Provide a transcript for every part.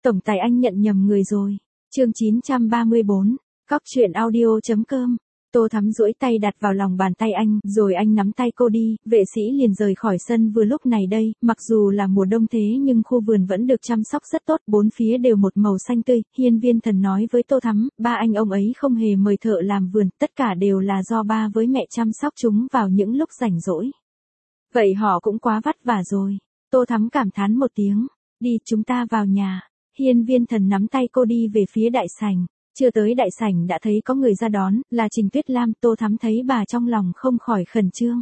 Tổng tài anh nhận nhầm người rồi. Chương 934, Cóc truyện audio.com. Tô Thắm duỗi tay đặt vào lòng bàn tay anh, rồi anh nắm tay cô đi, vệ sĩ liền rời khỏi sân vừa lúc này đây, mặc dù là mùa đông thế nhưng khu vườn vẫn được chăm sóc rất tốt, bốn phía đều một màu xanh tươi. Hiên Viên Thần nói với Tô Thắm, ba anh ông ấy không hề mời thợ làm vườn, tất cả đều là do ba với mẹ chăm sóc chúng vào những lúc rảnh rỗi. Vậy họ cũng quá vất vả rồi. Tô Thắm cảm thán một tiếng, đi chúng ta vào nhà. Hiên Viên Thần nắm tay cô đi về phía đại sảnh. Chưa tới đại sảnh đã thấy có người ra đón, là Trình Tuyết Lam. Tô Thắm thấy bà trong lòng không khỏi khẩn trương.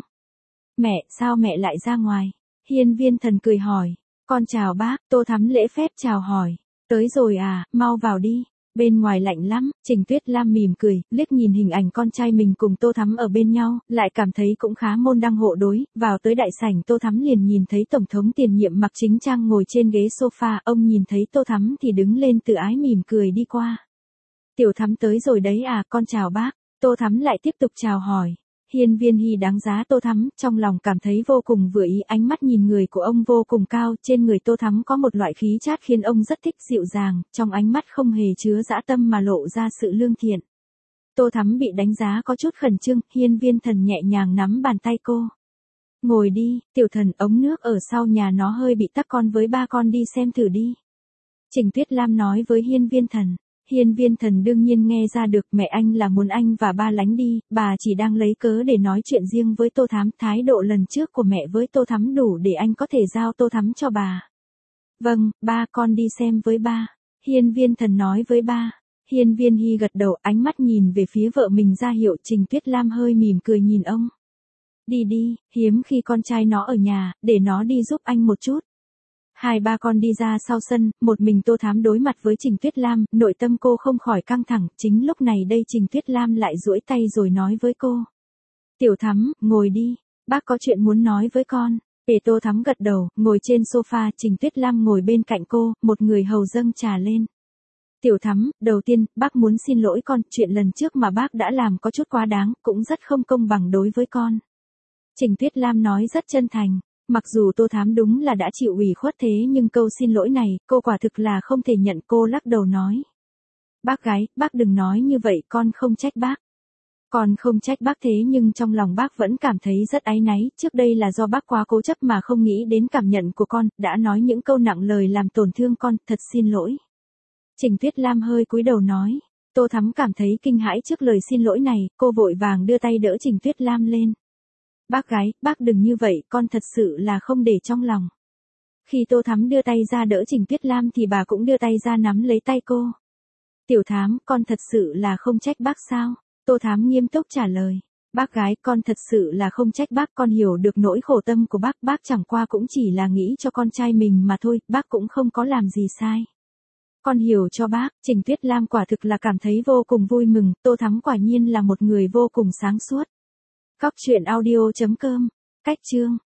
Mẹ, sao mẹ lại ra ngoài? Hiên Viên Thần cười hỏi. Con chào bác. Tô Thắm lễ phép chào hỏi. Tới rồi à, mau vào đi. Bên ngoài lạnh lắm. Trình Tuyết Lam mỉm cười, liếc nhìn hình ảnh con trai mình cùng Tô Thắm ở bên nhau, lại cảm thấy cũng khá môn đăng hộ đối. Vào tới đại sảnh, Tô Thắm liền nhìn thấy Tổng thống tiền nhiệm Mạc Chính Trang ngồi trên ghế sofa. Ông nhìn thấy Tô Thắm thì đứng lên tự ái mỉm cười đi qua. Tiểu Thắm tới rồi đấy à, con chào bác. Tô Thắm lại tiếp tục chào hỏi. Hiên Viên Hy đánh giá Tô Thắm, trong lòng cảm thấy vô cùng vừa ý, ánh mắt nhìn người của ông vô cùng cao, trên người Tô Thắm có một loại khí chát khiến ông rất thích, dịu dàng, trong ánh mắt không hề chứa dã tâm mà lộ ra sự lương thiện. Tô Thắm bị đánh giá có chút khẩn trương, Hiên Viên Thần nhẹ nhàng nắm bàn tay cô. Ngồi đi, Tiểu Thần, ống nước ở sau nhà nó hơi bị tắc, con với ba con đi xem thử đi. Trình Tuyết Lam nói với Hiên Viên Thần. Hiên Viên Thần đương nhiên nghe ra được mẹ anh là muốn anh và ba lánh đi, bà chỉ đang lấy cớ để nói chuyện riêng với Tô Thắm, thái độ lần trước của mẹ với Tô Thắm đủ để anh có thể giao Tô Thắm cho bà. Vâng, ba con đi xem với ba. Hiên Viên Thần nói với ba. Hiên Viên Hy gật đầu, ánh mắt nhìn về phía vợ mình ra hiệu. Trình Tuyết Lam hơi mỉm cười nhìn ông. Đi đi, hiếm khi con trai nó ở nhà, để nó đi giúp anh một chút. Hai ba con đi ra sau sân, một mình Tô Thắm đối mặt với Trình Tuyết Lam, nội tâm cô không khỏi căng thẳng. Chính lúc này đây Trình Tuyết Lam lại duỗi tay rồi nói với cô. Tiểu Thắm, ngồi đi, bác có chuyện muốn nói với con. Để Tô Thắm gật đầu, ngồi trên sofa, Trình Tuyết Lam ngồi bên cạnh cô, một người hầu dâng trà lên. Tiểu Thắm, đầu tiên, bác muốn xin lỗi con, chuyện lần trước mà bác đã làm có chút quá đáng, cũng rất không công bằng đối với con. Trình Tuyết Lam nói rất chân thành. Mặc dù Tô Thắm đúng là đã chịu ủy khuất thế nhưng câu xin lỗi này, cô quả thực là không thể nhận. Cô lắc đầu nói. Bác gái, bác đừng nói như vậy, con không trách bác. Con không trách bác thế nhưng trong lòng bác vẫn cảm thấy rất áy náy, trước đây là do bác quá cố chấp mà không nghĩ đến cảm nhận của con, đã nói những câu nặng lời làm tổn thương con, thật xin lỗi. Trình Tuyết Lam hơi cúi đầu nói. Tô Thắm cảm thấy kinh hãi trước lời xin lỗi này, cô vội vàng đưa tay đỡ Trình Tuyết Lam lên. Bác gái, bác đừng như vậy, con thật sự là không để trong lòng. Khi Tô Thắm đưa tay ra đỡ Trình Tuyết Lam thì bà cũng đưa tay ra nắm lấy tay cô. Tiểu Thắm, con thật sự là không trách bác sao? Tô Thắm nghiêm túc trả lời. Bác gái, con thật sự là không trách bác, con hiểu được nỗi khổ tâm của bác chẳng qua cũng chỉ là nghĩ cho con trai mình mà thôi, bác cũng không có làm gì sai. Con hiểu cho bác. Trình Tuyết Lam quả thực là cảm thấy vô cùng vui mừng, Tô Thắm quả nhiên là một người vô cùng sáng suốt. Cóc truyện audio.com. Cách chương